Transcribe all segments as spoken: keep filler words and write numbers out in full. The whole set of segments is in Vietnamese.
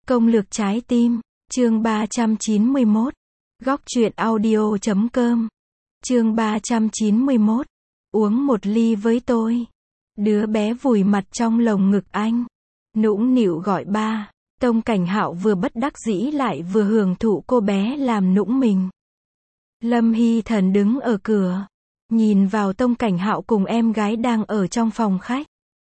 Công lược trái tim, chương ba trăm chín mươi mốt. Góc truyện audio chấm com. Chương ba trăm chín mươi mốt. Uống một ly với tôi. Đứa bé vùi mặt trong lồng ngực anh, nũng nịu gọi ba. Tông Cảnh Hạo vừa bất đắc dĩ lại vừa hưởng thụ cô bé làm nũng mình. Lâm Hy Thần đứng ở cửa, nhìn vào Tông Cảnh Hạo cùng em gái đang ở trong phòng khách.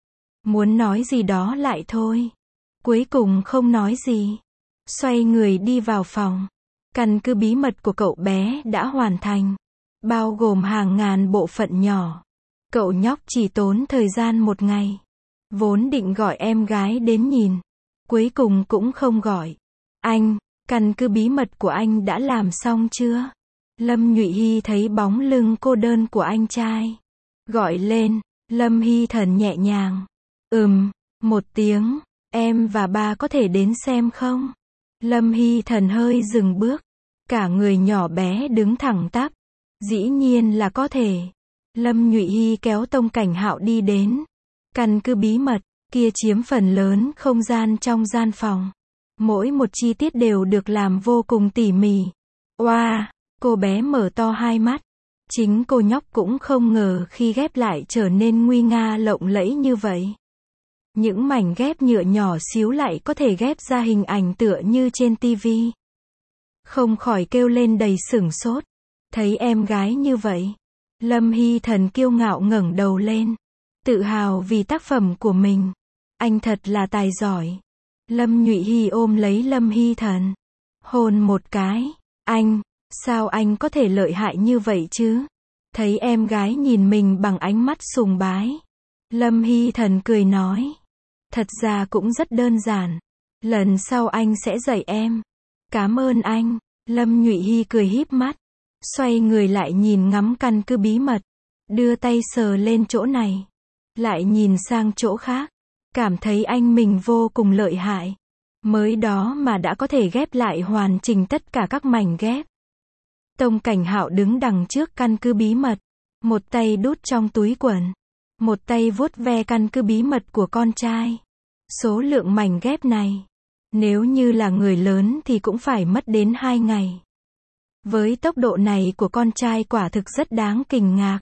Muốn nói gì đó lại thôi. Cuối cùng không nói gì. Xoay người đi vào phòng. Căn cứ bí mật của cậu bé đã hoàn thành, bao gồm hàng ngàn bộ phận nhỏ. Cậu nhóc chỉ tốn thời gian một ngày. Vốn định gọi em gái đến nhìn, cuối cùng cũng không gọi. Anh, căn cứ bí mật của anh đã làm xong chưa? Lâm Nhụy Hy thấy bóng lưng cô đơn của anh trai, gọi lên. Lâm Hy Thần nhẹ nhàng, ừm, một tiếng. Em và ba có thể đến xem không? Lâm Hy Thần hơi dừng bước, cả người nhỏ bé đứng thẳng tắp. Dĩ nhiên là có thể. Lâm Nhụy Hy kéo Tông Cảnh Hạo đi đến. Căn cứ bí mật kia chiếm phần lớn không gian trong gian phòng. Mỗi một chi tiết đều được làm vô cùng tỉ mỉ. Oa, wow, cô bé mở to hai mắt. Chính cô nhóc cũng không ngờ khi ghép lại trở nên nguy nga lộng lẫy như vậy. Những mảnh ghép nhựa nhỏ xíu lại có thể ghép ra hình ảnh tựa như trên tivi. Không khỏi kêu lên đầy sửng sốt. Thấy em gái như vậy, Lâm Hy Thần kiêu ngạo ngẩng đầu lên, tự hào vì tác phẩm của mình. Anh thật là tài giỏi. Lâm Nhụy Hy ôm lấy Lâm Hy Thần, hôn một cái. Anh, sao anh có thể lợi hại như vậy chứ? Thấy em gái nhìn mình bằng ánh mắt sùng bái, Lâm Hy Thần cười nói, thật ra cũng rất đơn giản. Lần sau anh sẽ dạy em. Cảm ơn anh. Lâm Nhụy Hy cười híp mắt, xoay người lại nhìn ngắm căn cứ bí mật, đưa tay sờ lên chỗ này, lại nhìn sang chỗ khác, cảm thấy anh mình vô cùng lợi hại. Mới đó mà đã có thể ghép lại hoàn chỉnh tất cả các mảnh ghép. Tông Cảnh Hạo đứng đằng trước căn cứ bí mật, một tay đút trong túi quần, một tay vuốt ve căn cứ bí mật của con trai. Số lượng mảnh ghép này, nếu như là người lớn thì cũng phải mất đến hai ngày. Với tốc độ này của con trai quả thực rất đáng kinh ngạc.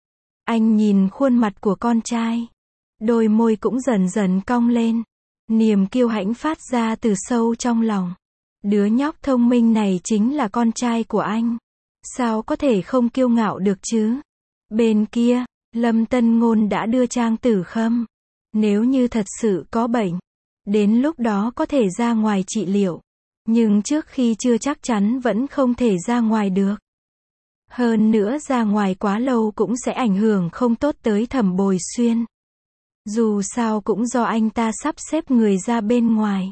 Anh nhìn khuôn mặt của con trai, đôi môi cũng dần dần cong lên, niềm kiêu hãnh phát ra từ sâu trong lòng. Đứa nhóc thông minh này chính là con trai của anh. Sao có thể không kiêu ngạo được chứ? Bên kia, Lâm Tân Ngôn đã đưa Trang Tử Khâm. Nếu như thật sự có bệnh, đến lúc đó có thể ra ngoài trị liệu. Nhưng trước khi chưa chắc chắn vẫn không thể ra ngoài được. Hơn nữa ra ngoài quá lâu cũng sẽ ảnh hưởng không tốt tới Thẩm Bồi Xuyên. Dù sao cũng do anh ta sắp xếp người ra bên ngoài.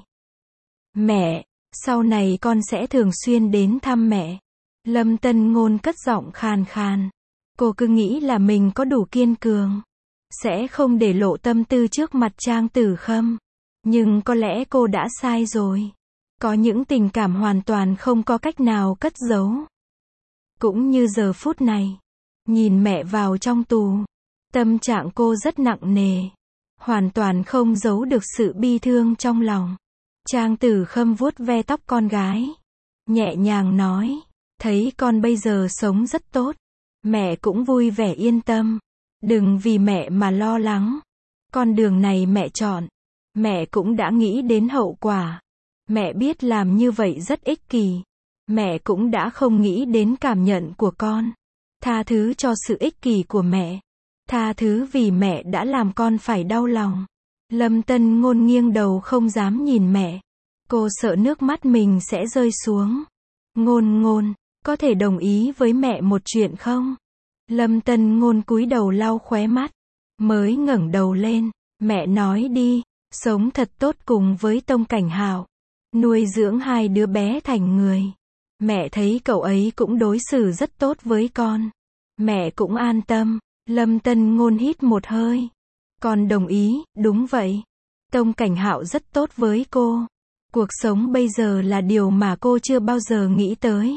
Mẹ, sau này con sẽ thường xuyên đến thăm mẹ. Lâm Tân Ngôn cất giọng khàn khàn. Cô cứ nghĩ là mình có đủ kiên cường, sẽ không để lộ tâm tư trước mặt Trang Tử Khâm. Nhưng có lẽ cô đã sai rồi. Có những tình cảm hoàn toàn không có cách nào cất giấu. Cũng như giờ phút này, nhìn mẹ vào trong tù, tâm trạng cô rất nặng nề, hoàn toàn không giấu được sự bi thương trong lòng. Trang Tử Khâm vuốt ve tóc con gái, nhẹ nhàng nói, thấy con bây giờ sống rất tốt, mẹ cũng vui vẻ yên tâm. Đừng vì mẹ mà lo lắng. Con đường này mẹ chọn, mẹ cũng đã nghĩ đến hậu quả. Mẹ biết làm như vậy rất ích kỷ. Mẹ cũng đã không nghĩ đến cảm nhận của con. Tha thứ cho sự ích kỷ của mẹ. Tha thứ vì mẹ đã làm con phải đau lòng. Lâm Tân Ngôn nghiêng đầu không dám nhìn mẹ. Cô sợ nước mắt mình sẽ rơi xuống. Ngôn Ngôn, có thể đồng ý với mẹ một chuyện không? Lâm Tân Ngôn cúi đầu lau khóe mắt, mới ngẩng đầu lên. Mẹ nói đi. Sống thật tốt cùng với Tông Cảnh Hạo, nuôi dưỡng hai đứa bé thành người. Mẹ thấy cậu ấy cũng đối xử rất tốt với con. Mẹ cũng an tâm. Lâm Tân Ngôn hít một hơi. Con đồng ý. Đúng vậy. Tông Cảnh Hạo rất tốt với cô. Cuộc sống bây giờ là điều mà cô chưa bao giờ nghĩ tới.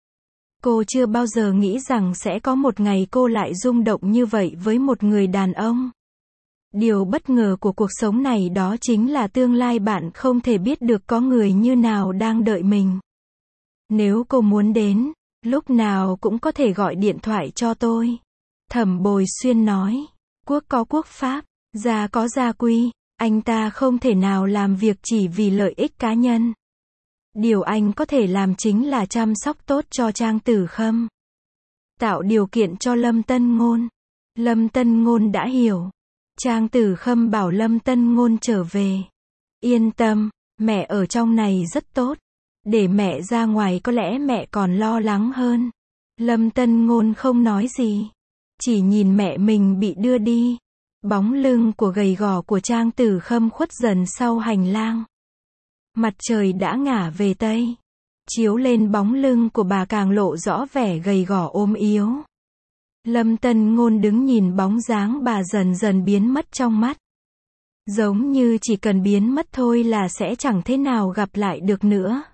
Cô chưa bao giờ nghĩ rằng sẽ có một ngày cô lại rung động như vậy với một người đàn ông. Điều bất ngờ của cuộc sống này đó chính là tương lai bạn không thể biết được có người như nào đang đợi mình. Nếu cô muốn đến, lúc nào cũng có thể gọi điện thoại cho tôi. Thẩm Bồi Xuyên nói, quốc có quốc pháp, gia có gia quy, anh ta không thể nào làm việc chỉ vì lợi ích cá nhân. Điều anh có thể làm chính là chăm sóc tốt cho Trang Tử Khâm. Tạo điều kiện cho Lâm Tân Ngôn. Lâm Tân Ngôn đã hiểu. Trang Tử Khâm bảo Lâm Tân Ngôn trở về. Yên tâm, mẹ ở trong này rất tốt. Để mẹ ra ngoài có lẽ mẹ còn lo lắng hơn. Lâm Tân Ngôn không nói gì. Chỉ nhìn mẹ mình bị đưa đi. Bóng lưng của gầy gò của Trang Tử Khâm khuất dần sau hành lang. Mặt trời đã ngả về Tây. Chiếu lên bóng lưng của bà càng lộ rõ vẻ gầy gò ốm yếu. Lâm Tân Ngôn đứng nhìn bóng dáng bà dần dần biến mất trong mắt. Giống như chỉ cần biến mất thôi là sẽ chẳng thế nào gặp lại được nữa.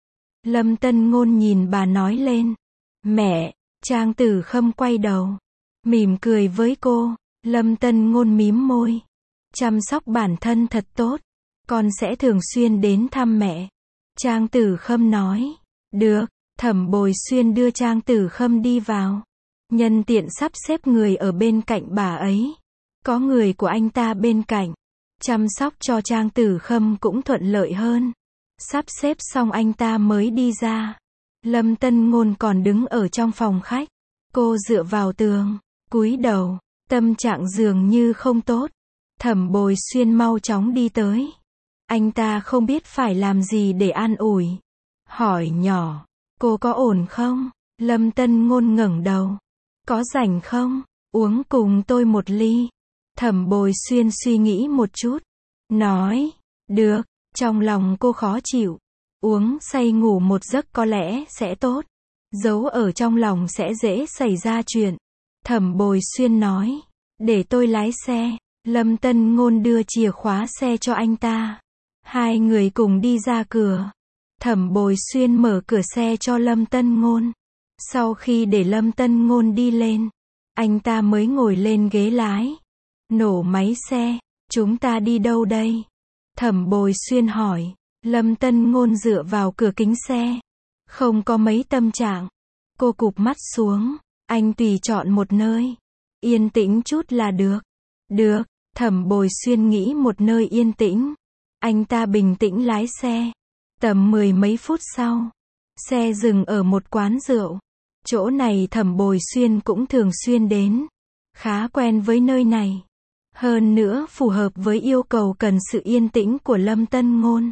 Lâm Tân Ngôn nhìn bà nói lên. Mẹ, Trang Tử Khâm quay đầu. Mỉm cười với cô. Lâm Tân Ngôn mím môi. Chăm sóc bản thân thật tốt. Con sẽ thường xuyên đến thăm mẹ. Trang Tử Khâm nói. Được, Thẩm Bồi Xuyên đưa Trang Tử Khâm đi vào. Nhân tiện sắp xếp người ở bên cạnh bà ấy. Có người của anh ta bên cạnh. Chăm sóc cho Trang Tử Khâm cũng thuận lợi hơn. Sắp xếp xong anh ta mới đi ra. Lâm Tân Ngôn còn đứng ở trong phòng khách. Cô dựa vào tường, cúi đầu, tâm trạng dường như không tốt. Thẩm Bồi Xuyên mau chóng đi tới. Anh ta không biết phải làm gì để an ủi. Hỏi nhỏ, cô có ổn không? Lâm Tân Ngôn ngẩng đầu. Có rảnh không? Uống cùng tôi một ly. Thẩm Bồi Xuyên suy nghĩ một chút. Nói, được, trong lòng cô khó chịu. Uống say ngủ một giấc có lẽ sẽ tốt. Giấu ở trong lòng sẽ dễ xảy ra chuyện. Thẩm Bồi Xuyên nói, để tôi lái xe. Lâm Tân Ngôn đưa chìa khóa xe cho anh ta. Hai người cùng đi ra cửa. Thẩm Bồi Xuyên mở cửa xe cho Lâm Tân Ngôn. Sau khi để Lâm Tân Ngôn đi lên, anh ta mới ngồi lên ghế lái. Nổ máy xe, chúng ta đi đâu đây? Thẩm Bồi Xuyên hỏi. Lâm Tân Ngôn dựa vào cửa kính xe. Không có mấy tâm trạng. Cô cụp mắt xuống. Anh tùy chọn một nơi. Yên tĩnh chút là được. Được, Thẩm Bồi Xuyên nghĩ một nơi yên tĩnh. Anh ta bình tĩnh lái xe. Tầm mười mấy phút sau, xe dừng ở một quán rượu. Chỗ này Thẩm Bồi Xuyên cũng thường xuyên đến. Khá quen với nơi này. Hơn nữa phù hợp với yêu cầu cần sự yên tĩnh của Lâm Tân Ngôn.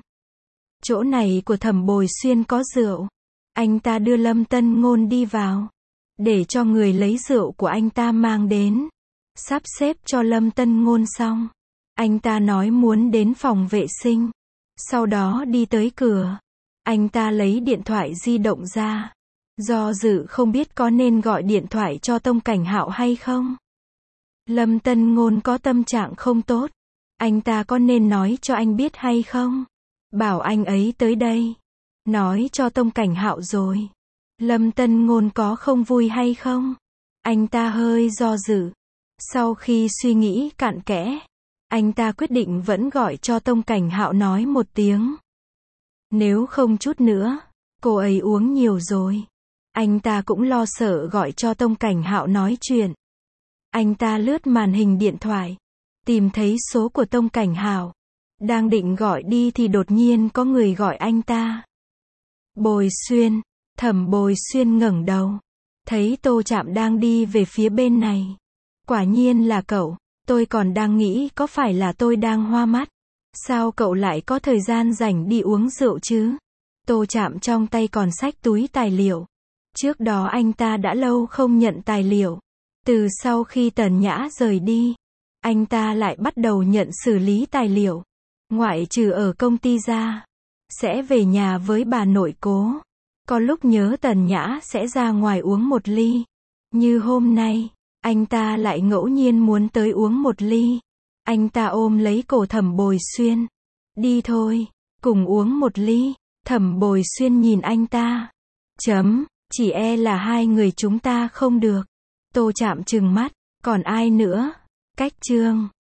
Chỗ này của Thẩm Bồi Xuyên có rượu. Anh ta đưa Lâm Tân Ngôn đi vào. Để cho người lấy rượu của anh ta mang đến. Sắp xếp cho Lâm Tân Ngôn xong. Anh ta nói muốn đến phòng vệ sinh. Sau đó đi tới cửa. Anh ta lấy điện thoại di động ra. Do dự không biết có nên gọi điện thoại cho Tông Cảnh Hạo hay không. Lâm Tân Ngôn có tâm trạng không tốt. Anh ta có nên nói cho anh biết hay không? Bảo anh ấy tới đây. Nói cho Tông Cảnh Hạo rồi. Lâm Tân Ngôn có không vui hay không? Anh ta hơi do dự. Sau khi suy nghĩ cặn kẽ, anh ta quyết định vẫn gọi cho Tông Cảnh Hạo nói một tiếng. Nếu không chút nữa, cô ấy uống nhiều rồi. Anh ta cũng lo sợ gọi cho Tông Cảnh Hạo nói chuyện. Anh ta lướt màn hình điện thoại, tìm thấy số của Tông Cảnh Hạo. Đang định gọi đi thì đột nhiên có người gọi anh ta. Bồi Xuyên. Thẩm Bồi Xuyên ngẩng đầu. Thấy Tô Trạm đang đi về phía bên này. Quả nhiên là cậu. Tôi còn đang nghĩ có phải là tôi đang hoa mắt. Sao cậu lại có thời gian rảnh đi uống rượu chứ? Tô Trạm trong tay còn xách túi tài liệu. Trước đó anh ta đã lâu không nhận tài liệu. Từ sau khi Tần Nhã rời đi, anh ta lại bắt đầu nhận xử lý tài liệu. Ngoại trừ ở công ty ra, sẽ về nhà với bà nội cố. Có lúc nhớ Tần Nhã sẽ ra ngoài uống một ly. Như hôm nay, anh ta lại ngẫu nhiên muốn tới uống một ly. Anh ta ôm lấy cổ Thẩm Bồi Xuyên. Đi thôi, cùng uống một ly. Thẩm Bồi Xuyên nhìn anh ta. Chấm, chỉ e là hai người chúng ta không được. Tô Trạm trừng mắt, còn ai nữa? Cách chương.